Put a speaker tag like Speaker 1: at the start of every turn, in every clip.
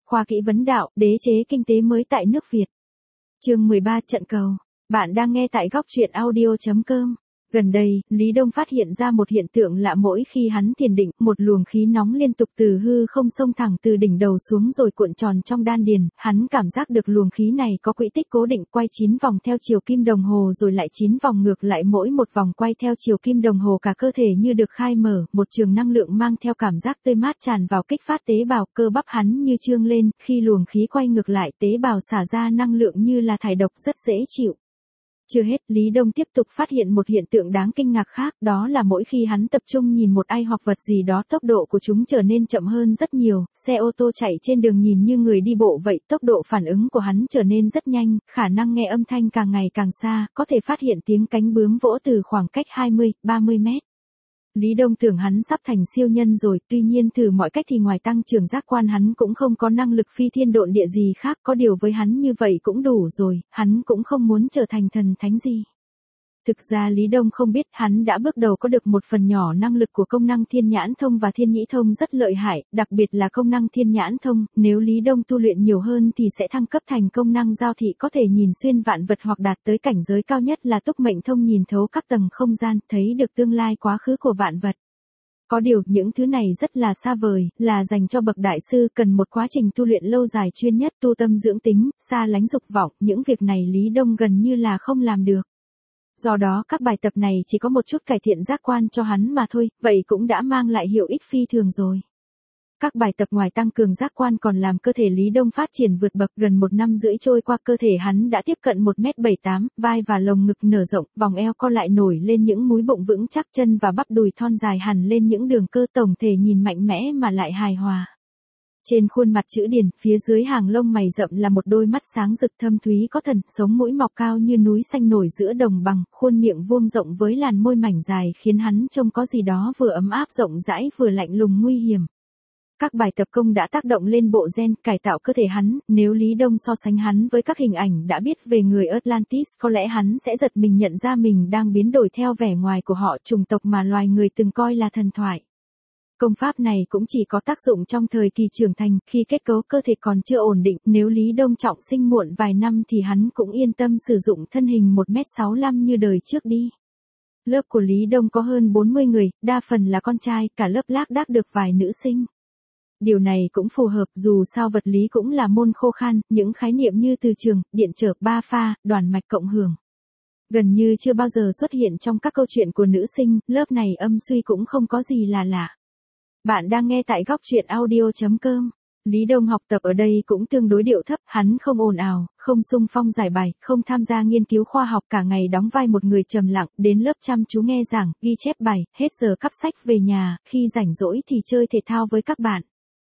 Speaker 1: khoa kỹ vấn đạo, đế chế kinh tế mới tại nước Việt. Chương 13 trận cầu. Bạn đang nghe tại góc truyện audio.com. Gần đây, Lý Đông phát hiện ra một hiện tượng lạ mỗi khi hắn thiền định, một luồng khí nóng liên tục từ hư không xông thẳng từ đỉnh đầu xuống rồi cuộn tròn trong đan điền, hắn cảm giác được luồng khí này có quỹ tích cố định quay 9 vòng theo chiều kim đồng hồ rồi lại 9 vòng ngược lại, mỗi một vòng quay theo chiều kim đồng hồ cả cơ thể như được khai mở, một trường năng lượng mang theo cảm giác tươi mát tràn vào kích phát tế bào, cơ bắp hắn như trương lên, khi luồng khí quay ngược lại tế bào xả ra năng lượng như là thải độc rất dễ chịu. Chưa hết, Lý Đông tiếp tục phát hiện một hiện tượng đáng kinh ngạc khác, đó là mỗi khi hắn tập trung nhìn một ai hoặc vật gì đó, tốc độ của chúng trở nên chậm hơn rất nhiều, xe ô tô chạy trên đường nhìn như người đi bộ vậy, tốc độ phản ứng của hắn trở nên rất nhanh, khả năng nghe âm thanh càng ngày càng xa, có thể phát hiện tiếng cánh bướm vỗ từ khoảng cách 20, 30 mét. Lý Đông tưởng hắn sắp thành siêu nhân rồi, tuy nhiên thử mọi cách thì ngoài tăng trưởng giác quan hắn cũng không có năng lực phi thiên độn địa gì khác, có điều với hắn như vậy cũng đủ rồi, hắn cũng không muốn trở thành thần thánh gì. Thực ra Lý Đông không biết hắn đã bước đầu có được một phần nhỏ năng lực của công năng thiên nhãn thông và thiên nhĩ thông rất lợi hại, đặc biệt là công năng thiên nhãn thông, nếu Lý Đông tu luyện nhiều hơn thì sẽ thăng cấp thành công năng giao thị, có thể nhìn xuyên vạn vật hoặc đạt tới cảnh giới cao nhất là túc mệnh thông, nhìn thấu các tầng không gian, thấy được tương lai quá khứ của vạn vật. Có điều, những thứ này rất là xa vời, là dành cho bậc đại sư, cần một quá trình tu luyện lâu dài chuyên nhất, tu tâm dưỡng tính, xa lánh dục vọng, những việc này Lý Đông gần như là không làm được. Do đó các bài tập này chỉ có một chút cải thiện giác quan cho hắn mà thôi, vậy cũng đã mang lại hiệu ích phi thường rồi. Các bài tập ngoài tăng cường giác quan còn làm cơ thể Lý Đông phát triển vượt bậc, gần 1 năm rưỡi trôi qua cơ thể hắn đã tiếp cận 1m78, vai và lồng ngực nở rộng, vòng eo co lại nổi lên những múi bụng vững chắc, chân và bắp đùi thon dài hẳn lên những đường cơ, tổng thể nhìn mạnh mẽ mà lại hài hòa. Trên khuôn mặt chữ điển, phía dưới hàng lông mày rậm là một đôi mắt sáng rực thâm thúy có thần, sống mũi mọc cao như núi xanh nổi giữa đồng bằng, khuôn miệng vuông rộng với làn môi mảnh dài khiến hắn trông có gì đó vừa ấm áp rộng rãi vừa lạnh lùng nguy hiểm. Các bài tập công đã tác động lên bộ gen, cải tạo cơ thể hắn, nếu Lý Đông so sánh hắn với các hình ảnh đã biết về người Atlantis, có lẽ hắn sẽ giật mình nhận ra mình đang biến đổi theo vẻ ngoài của họ, chủng tộc mà loài người từng coi là thần thoại. Công pháp này cũng chỉ có tác dụng trong thời kỳ trưởng thành, khi kết cấu cơ thể còn chưa ổn định, nếu Lý Đông trọng sinh muộn vài năm thì hắn cũng yên tâm sử dụng thân hình 1m65 như đời trước đi. Lớp của Lý Đông có hơn 40 người, đa phần là con trai, cả lớp lác đác được vài nữ sinh. Điều này cũng phù hợp, dù sao vật lý cũng là môn khô khan, những khái niệm như từ trường, điện trở, ba pha, đoàn mạch cộng hưởng gần như chưa bao giờ xuất hiện trong các câu chuyện của nữ sinh, lớp này âm suy cũng không có gì là lạ. Bạn đang nghe tại góc truyện audio.com. Lý Đông học tập ở đây cũng tương đối điệu thấp, hắn không ồn ào, không xung phong giải bài, không tham gia nghiên cứu khoa học, cả ngày đóng vai một người trầm lặng, đến lớp chăm chú nghe giảng, ghi chép bài, hết giờ cắp sách về nhà, khi rảnh rỗi thì chơi thể thao với các bạn.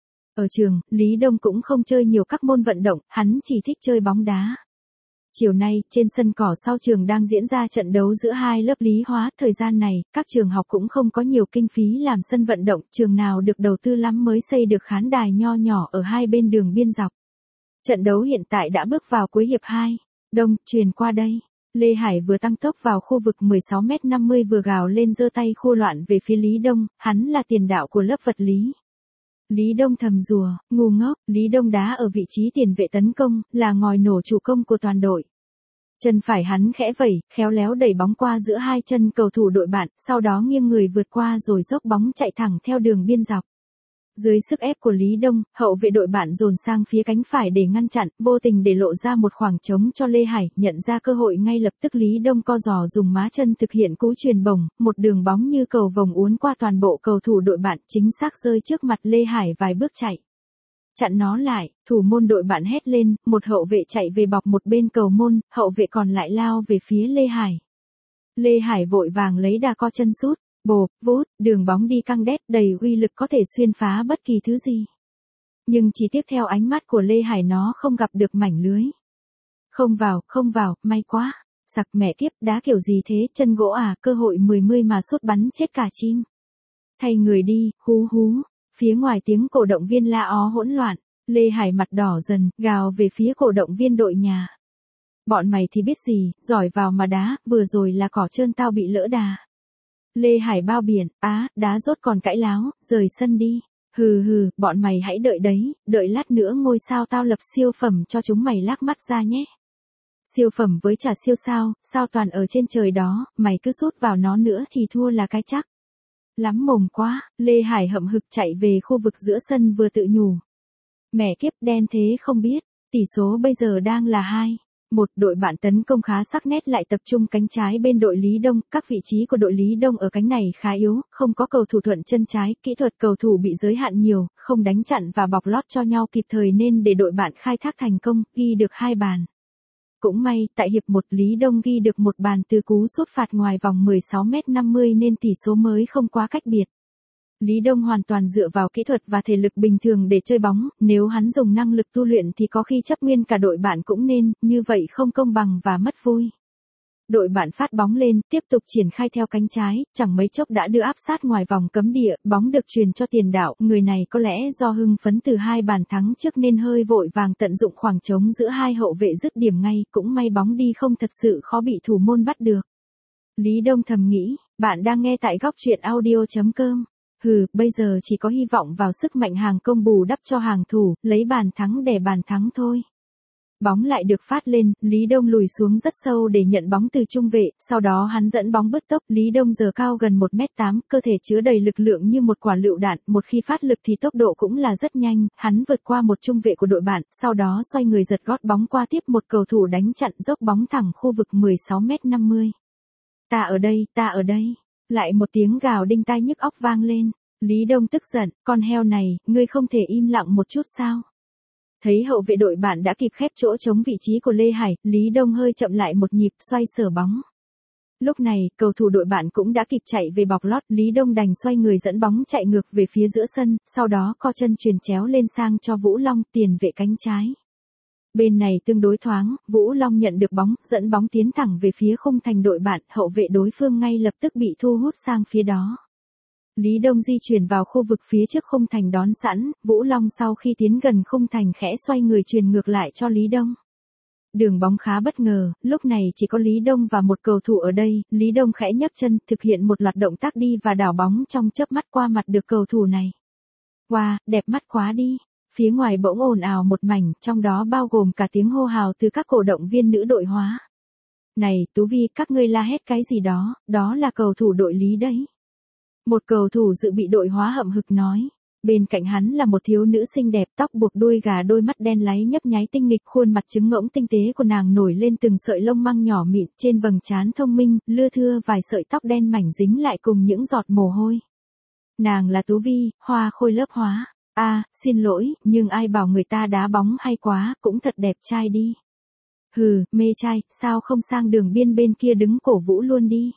Speaker 1: Ở trường, Lý Đông cũng không chơi nhiều các môn vận động, hắn chỉ thích chơi bóng đá. Chiều nay, trên sân cỏ sau trường đang diễn ra trận đấu giữa hai lớp lý hóa, thời gian này, các trường học cũng không có nhiều kinh phí làm sân vận động, trường nào được đầu tư lắm mới xây được khán đài nho nhỏ ở hai bên đường biên dọc. Trận đấu hiện tại đã bước vào cuối hiệp 2. Đông, truyền qua đây. Lê Hải vừa tăng tốc vào khu vực 16m50 vừa gào lên giơ tay khua loạn về phía Lý Đông, hắn là tiền đạo của lớp vật lý. Lý Đông thầm rùa, ngu ngốc, Lý Đông đá ở vị trí tiền vệ tấn công, là ngòi nổ chủ công của toàn đội. Chân phải hắn khẽ vẩy, khéo léo đẩy bóng qua giữa hai chân cầu thủ đội bạn, sau đó nghiêng người vượt qua rồi dốc bóng chạy thẳng theo đường biên dọc. Dưới sức ép của Lý Đông, hậu vệ đội bạn dồn sang phía cánh phải để ngăn chặn, vô tình để lộ ra một khoảng trống cho Lê Hải, nhận ra cơ hội ngay lập tức Lý Đông co giò dùng má chân thực hiện cú chuyền bổng, một đường bóng như cầu vồng uốn qua toàn bộ cầu thủ đội bạn, chính xác rơi trước mặt Lê Hải vài bước chạy. Chặn nó lại, thủ môn đội bạn hét lên, một hậu vệ chạy về bọc một bên cầu môn, hậu vệ còn lại lao về phía Lê Hải. Lê Hải vội vàng lấy đà co chân sút. Bộp, vút, đường bóng đi căng đét, đầy uy lực có thể xuyên phá bất kỳ thứ gì. Nhưng chỉ tiếp theo ánh mắt của Lê Hải nó không gặp được mảnh lưới. Không vào, may quá. Sặc mẹ kiếp, đá kiểu gì thế, chân gỗ à, cơ hội 10 mà sút bắn chết cả chim. Thay người đi, hú hú. Phía ngoài tiếng cổ động viên la ó hỗn loạn, Lê Hải mặt đỏ dần, gào về phía cổ động viên đội nhà. Bọn mày thì biết gì, giỏi vào mà đá, vừa rồi là cỏ trơn tao bị lỡ đà. Lê Hải bao biển, đá rốt còn cãi láo, rời sân đi. Hừ hừ, bọn mày hãy đợi đấy, đợi lát nữa ngôi sao tao lập siêu phẩm cho chúng mày lác mắt ra nhé. Siêu phẩm với trả siêu sao toàn ở trên trời đó, mày cứ sút vào nó nữa thì thua là cái chắc. Lắm mồm quá, Lê Hải hậm hực chạy về khu vực giữa sân vừa tự nhủ. Mẹ kiếp đen thế không biết, tỷ số bây giờ đang là 2-1, đội bạn tấn công khá sắc nét lại tập trung cánh trái bên đội Lý Đông, các vị trí của đội Lý Đông ở cánh này khá yếu, không có cầu thủ thuận chân trái, kỹ thuật cầu thủ bị giới hạn nhiều, không đánh chặn và bọc lót cho nhau kịp thời nên để đội bạn khai thác thành công, ghi được 2 bàn. Cũng may, tại hiệp 1 Lý Đông ghi được một bàn từ cú sút phạt ngoài vòng 16m50 nên tỷ số mới không quá cách biệt. Lý Đông hoàn toàn dựa vào kỹ thuật và thể lực bình thường để chơi bóng, nếu hắn dùng năng lực tu luyện thì có khi chấp nguyên cả đội bạn cũng nên, như vậy không công bằng và mất vui. Đội bạn phát bóng lên, tiếp tục triển khai theo cánh trái, chẳng mấy chốc đã đưa áp sát ngoài vòng cấm địa, bóng được truyền cho Tiền Đạo, người này có lẽ do hưng phấn từ 2 bàn thắng trước nên hơi vội vàng tận dụng khoảng trống giữa hai hậu vệ dứt điểm ngay, cũng may bóng đi không thật sự khó bị thủ môn bắt được. Lý Đông thầm nghĩ, bạn đang nghe tại góc truyện audio.com. Hừ, bây giờ chỉ có hy vọng vào sức mạnh hàng công bù đắp cho hàng thủ, lấy bàn thắng để bàn thắng thôi. Bóng lại được phát lên, Lý Đông lùi xuống rất sâu để nhận bóng từ trung vệ, sau đó hắn dẫn bóng bứt tốc, Lý Đông giờ cao gần 1m8, cơ thể chứa đầy lực lượng như một quả lựu đạn, một khi phát lực thì tốc độ cũng là rất nhanh, hắn vượt qua một trung vệ của đội bạn, sau đó xoay người giật gót bóng qua tiếp một cầu thủ đánh chặn dốc bóng thẳng khu vực 16m50. Ta ở đây. Lại một tiếng gào đinh tai nhức óc vang lên. Lý Đông tức giận, con heo này, ngươi không thể im lặng một chút sao? Thấy hậu vệ đội bạn đã kịp khép chỗ chống vị trí của Lê Hải, Lý Đông hơi chậm lại một nhịp xoay sở bóng. Lúc này, cầu thủ đội bạn cũng đã kịp chạy về bọc lót, Lý Đông đành xoay người dẫn bóng chạy ngược về phía giữa sân, sau đó co chân chuyền chéo lên sang cho Vũ Long, tiền vệ cánh trái. Bên này tương đối thoáng, Vũ Long nhận được bóng, dẫn bóng tiến thẳng về phía khung thành đội bạn, hậu vệ đối phương ngay lập tức bị thu hút sang phía đó. Lý Đông di chuyển vào khu vực phía trước khung thành đón sẵn, Vũ Long sau khi tiến gần khung thành khẽ xoay người truyền ngược lại cho Lý Đông. Đường bóng khá bất ngờ, lúc này chỉ có Lý Đông và một cầu thủ ở đây, Lý Đông khẽ nhấc chân, thực hiện một loạt động tác đi và đảo bóng trong chớp mắt qua mặt được cầu thủ này. Wow, đẹp mắt quá đi. Phía ngoài bỗng ồn ào một mảnh, trong đó bao gồm cả tiếng hô hào từ các cổ động viên nữ đội Hóa. Này, Tú Vi, các ngươi la hét cái gì đó, đó là cầu thủ đội Lý đấy. Một cầu thủ dự bị đội Hóa hậm hực nói. Bên cạnh hắn là một thiếu nữ xinh đẹp, tóc buộc đuôi gà, đôi mắt đen láy nhấp nháy tinh nghịch, khuôn mặt trứng ngỗng tinh tế của nàng nổi lên từng sợi lông măng nhỏ mịn, trên vầng trán thông minh, lưa thưa vài sợi tóc đen mảnh dính lại cùng những giọt mồ hôi. Nàng là Tú Vi, hoa khôi lớp Hóa. Xin lỗi, nhưng ai bảo người ta đá bóng hay quá, cũng thật đẹp trai đi. Hừ, mê trai, sao không sang đường biên bên kia đứng cổ vũ luôn đi.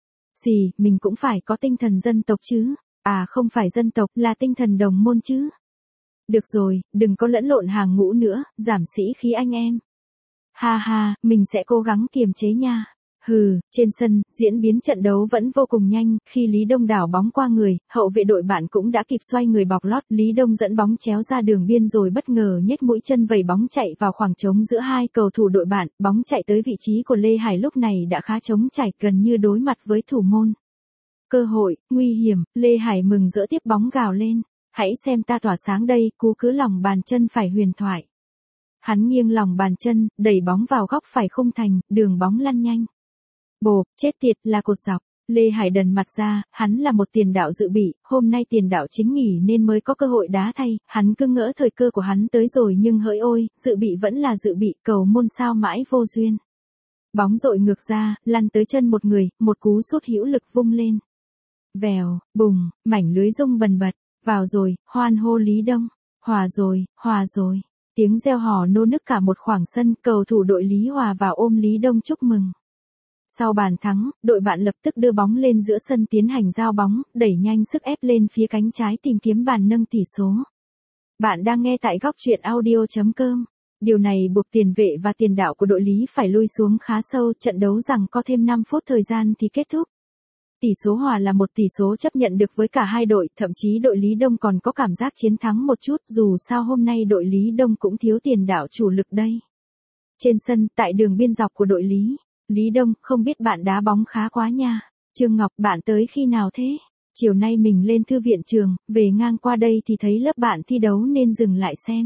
Speaker 1: Mình cũng phải có tinh thần dân tộc chứ. Không phải dân tộc, là tinh thần đồng môn chứ. Được rồi, đừng có lẫn lộn hàng ngũ nữa, giảm sĩ khí anh em. Ha ha, mình sẽ cố gắng kiềm chế nha. Trên sân, diễn biến trận đấu vẫn vô cùng nhanh, khi Lý Đông đảo bóng qua người, hậu vệ đội bạn cũng đã kịp xoay người bọc lót, Lý Đông dẫn bóng chéo ra đường biên rồi bất ngờ nhếch mũi chân vẩy bóng chạy vào khoảng trống giữa hai cầu thủ đội bạn, bóng chạy tới vị trí của Lê Hải lúc này đã khá trống trải, gần như đối mặt với thủ môn. Cơ hội, nguy hiểm, Lê Hải mừng rỡ tiếp bóng gào lên, hãy xem ta tỏa sáng đây, cú cứ lòng bàn chân phải huyền thoại. Hắn nghiêng lòng bàn chân, đẩy bóng vào góc phải khung thành, đường bóng lăn nhanh. Bộp, chết tiệt, là cột dọc. Lê Hải đần mặt ra, hắn là một tiền đạo dự bị, hôm nay tiền đạo chính nghỉ nên mới có cơ hội đá thay, hắn cứ ngỡ thời cơ của hắn tới rồi nhưng hỡi ôi, dự bị vẫn là dự bị, cầu môn sao mãi vô duyên. Bóng dội ngược ra, lăn tới chân một người, một cú sút hữu lực vung lên. Vèo, bùng, mảnh lưới rung bần bật, vào rồi, hoan hô Lý Đông, hòa rồi. Tiếng reo hò nô nức cả một khoảng sân, cầu thủ đội Lý hòa vào ôm Lý Đông chúc mừng. Sau bàn thắng, đội bạn lập tức đưa bóng lên giữa sân tiến hành giao bóng, đẩy nhanh sức ép lên phía cánh trái tìm kiếm bàn nâng tỷ số. Bạn đang nghe tại góc truyện audio.com. Điều này buộc tiền vệ và tiền đạo của đội Lý phải lui xuống khá sâu, trận đấu rằng có thêm 5 phút thời gian thì kết thúc. Tỷ số hòa là một tỷ số chấp nhận được với cả hai đội, thậm chí đội Lý Đông còn có cảm giác chiến thắng một chút, dù sao hôm nay đội Lý Đông cũng thiếu tiền đạo chủ lực đây. Trên sân, tại đường biên dọc của đội Lý Đông, không biết bạn đá bóng khá quá nha. Trương Ngọc, bạn tới khi nào thế? Chiều nay mình lên thư viện trường, về ngang qua đây thì thấy lớp bạn thi đấu nên dừng lại xem.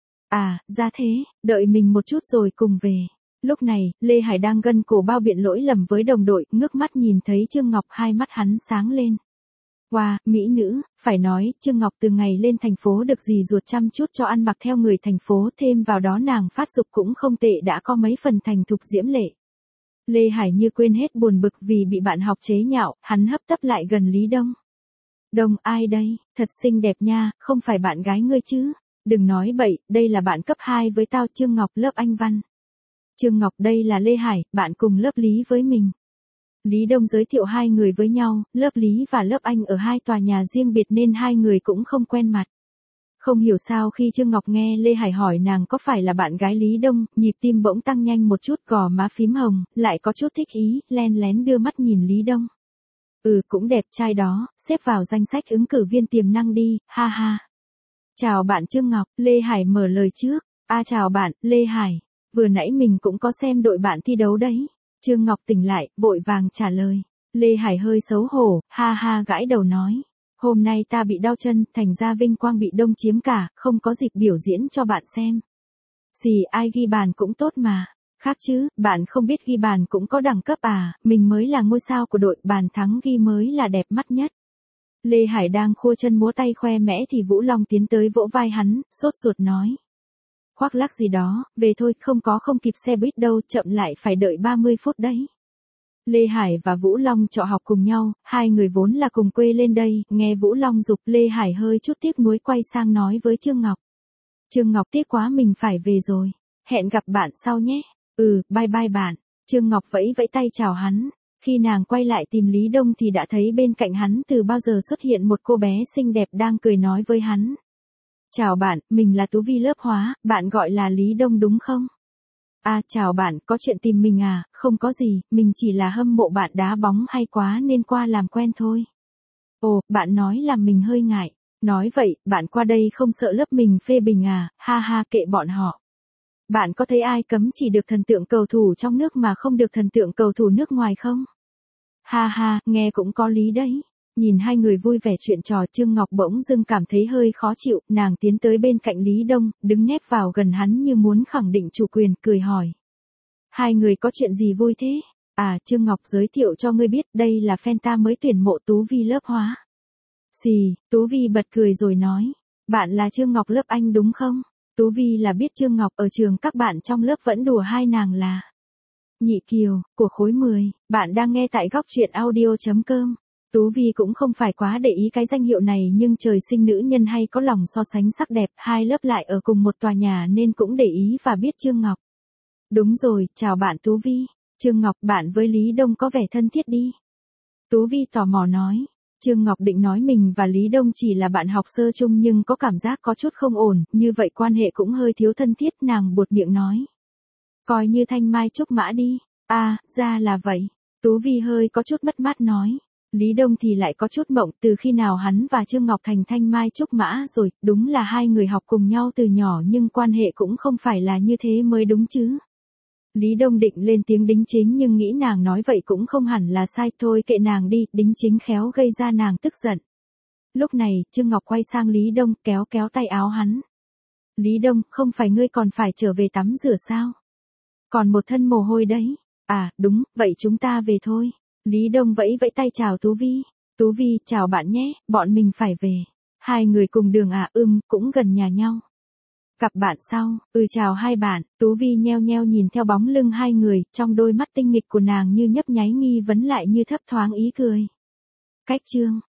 Speaker 1: À, ra thế, đợi mình một chút rồi cùng về. Lúc này, Lê Hải đang gân cổ bao biện lỗi lầm với đồng đội, ngước mắt nhìn thấy Trương Ngọc, hai mắt hắn sáng lên. Wow, mỹ nữ, phải nói, Trương Ngọc từ ngày lên thành phố được dì ruột chăm chút cho ăn mặc theo người thành phố, thêm vào đó nàng phát dục cũng không tệ, đã có mấy phần thành thục diễm lệ. Lê Hải như quên hết buồn bực vì bị bạn học chế nhạo, hắn hấp tấp lại gần Lý Đông. Đông, ai đây, thật xinh đẹp nha, không phải bạn gái ngươi chứ? Đừng nói bậy, đây là bạn cấp 2 với tao, Trương Ngọc, lớp Anh văn. Trương Ngọc, đây là Lê Hải, bạn cùng lớp Lý với mình. Lý Đông giới thiệu hai người với nhau, lớp Lý và lớp Anh ở hai tòa nhà riêng biệt nên hai người cũng không quen mặt. Không hiểu sao khi Trương Ngọc nghe Lê Hải hỏi nàng có phải là bạn gái Lý Đông, nhịp tim bỗng tăng nhanh một chút, gò má phím hồng, lại có chút thích ý, len lén đưa mắt nhìn Lý Đông. Ừ, cũng đẹp trai đó, xếp vào danh sách ứng cử viên tiềm năng đi, ha ha. Chào bạn Trương Ngọc, Lê Hải mở lời trước. Chào bạn, Lê Hải. Vừa nãy mình cũng có xem đội bạn thi đấu đấy. Trương Ngọc tỉnh lại, vội vàng trả lời. Lê Hải hơi xấu hổ, ha ha gãi đầu nói. Hôm nay ta bị đau chân, thành ra vinh quang bị Đông chiếm cả, không có dịp biểu diễn cho bạn xem. Xì, ai ghi bàn cũng tốt mà. Khác chứ, bạn không biết ghi bàn cũng có đẳng cấp à, mình mới là ngôi sao của đội, bàn thắng ghi mới là đẹp mắt nhất. Lê Hải đang khua chân múa tay khoe mẽ thì Vũ Long tiến tới vỗ vai hắn, sốt ruột nói. Khoác lác gì đó, về thôi, không kịp xe buýt đâu, chậm lại phải đợi 30 phút đấy. Lê Hải và Vũ Long trọ học cùng nhau, hai người vốn là cùng quê lên đây, nghe Vũ Long giục Lê Hải hơi chút tiếc nuối quay sang nói với Trương Ngọc. Trương Ngọc tiếc quá mình phải về rồi, hẹn gặp bạn sau nhé. Bye bye bạn. Trương Ngọc vẫy vẫy tay chào hắn. Khi nàng quay lại tìm Lý Đông thì đã thấy bên cạnh hắn từ bao giờ xuất hiện một cô bé xinh đẹp đang cười nói với hắn. Chào bạn, mình là Tú Vi lớp hóa, bạn gọi là Lý Đông đúng không? Chào bạn, có chuyện tìm mình à? Không có gì, mình chỉ là hâm mộ bạn đá bóng hay quá nên qua làm quen thôi. Ồ, bạn nói làm mình hơi ngại. Nói vậy, bạn qua đây không sợ lớp mình phê bình à? Ha ha, kệ bọn họ. Bạn có thấy ai cấm chỉ được thần tượng cầu thủ trong nước mà không được thần tượng cầu thủ nước ngoài không? Ha ha, nghe cũng có lý đấy. Nhìn hai người vui vẻ chuyện trò, Trương Ngọc bỗng dưng cảm thấy hơi khó chịu, nàng tiến tới bên cạnh Lý Đông, đứng nép vào gần hắn như muốn khẳng định chủ quyền, cười hỏi. Hai người có chuyện gì vui thế? Trương Ngọc giới thiệu cho ngươi biết, đây là fan ta mới tuyển mộ Tú Vi lớp hóa. Xì, Tú Vi bật cười rồi nói. Bạn là Trương Ngọc lớp Anh đúng không? Tú Vi là biết Trương Ngọc ở trường các bạn trong lớp vẫn đùa hai nàng là Nhị Kiều, của khối 10, bạn đang nghe tại góc truyện audio.com. Tú Vi cũng không phải quá để ý cái danh hiệu này nhưng trời sinh nữ nhân hay có lòng so sánh sắc đẹp, hai lớp lại ở cùng một tòa nhà nên cũng để ý và biết Trương Ngọc. Đúng rồi, chào bạn Tú Vi. Trương Ngọc, bạn với Lý Đông có vẻ thân thiết đi. Tú Vi tò mò nói. Trương Ngọc định nói mình và Lý Đông chỉ là bạn học sơ chung nhưng có cảm giác có chút không ổn, như vậy quan hệ cũng hơi thiếu thân thiết, nàng buột miệng nói. Coi như thanh mai trúc mã đi. Ra là vậy. Tú Vi hơi có chút mất mát nói. Lý Đông thì lại có chút mộng, từ khi nào hắn và Trương Ngọc thành thanh mai trúc mã rồi, đúng là hai người học cùng nhau từ nhỏ nhưng quan hệ cũng không phải là như thế mới đúng chứ. Lý Đông định lên tiếng đính chính nhưng nghĩ nàng nói vậy cũng không hẳn là sai, thôi kệ nàng đi, đính chính khéo gây ra nàng tức giận. Lúc này, Trương Ngọc quay sang Lý Đông, kéo tay áo hắn. Lý Đông, không phải ngươi còn phải trở về tắm rửa sao? Còn một thân mồ hôi đấy. Đúng, vậy chúng ta về thôi. Lý Đông vẫy vẫy tay chào Tú Vi. Tú Vi, chào bạn nhé, bọn mình phải về. Hai người cùng đường cũng gần nhà nhau. Gặp bạn sau, chào hai bạn. Tú Vi nheo nheo nhìn theo bóng lưng hai người, trong đôi mắt tinh nghịch của nàng như nhấp nháy nghi vấn lại như thấp thoáng ý cười. Cách chương